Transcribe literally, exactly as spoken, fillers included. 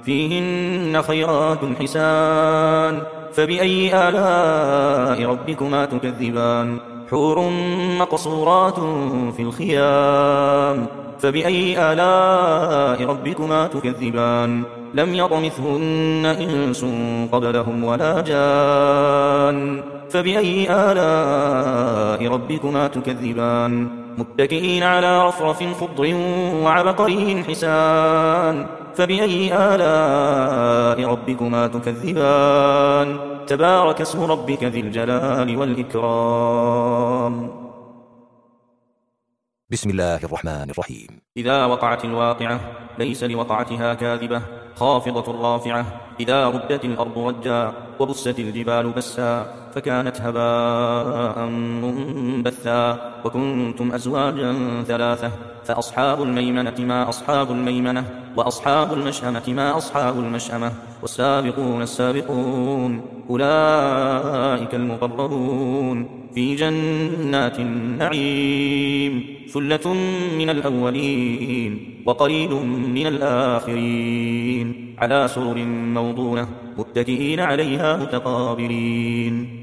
فيهن خيرات حسان فبأي آلاء ربكما تكذبان حور مقصورات في الخيام فبأي آلاء ربكما تكذبان لم يطمثهن إنس قبلهم ولا جان فبأي آلاء ربكما تكذبان متكئين على رفرف خضر وعبقري حسان فبأي آلاء ربكما تكذبان تبارك اسم ربك ذي الجلال والإكرام. بسم الله الرحمن الرحيم. إذا وقعت الواقعة ليس لوقعتها كاذبة خافضة رافعة إذا ردت الأرض رجا وبست الجبال بسا فكانت هباء منبثا وكنتم أزواجا ثلاثة فأصحاب الميمنة ما أصحاب الميمنة وأصحاب المشأمة ما أصحاب المشأمة والسابقون السابقون أولئك المقربون في جنات النعيم ثلة من الأولين وقليل من الآخرين على سرر موضونة متكئين عليها متقابلين.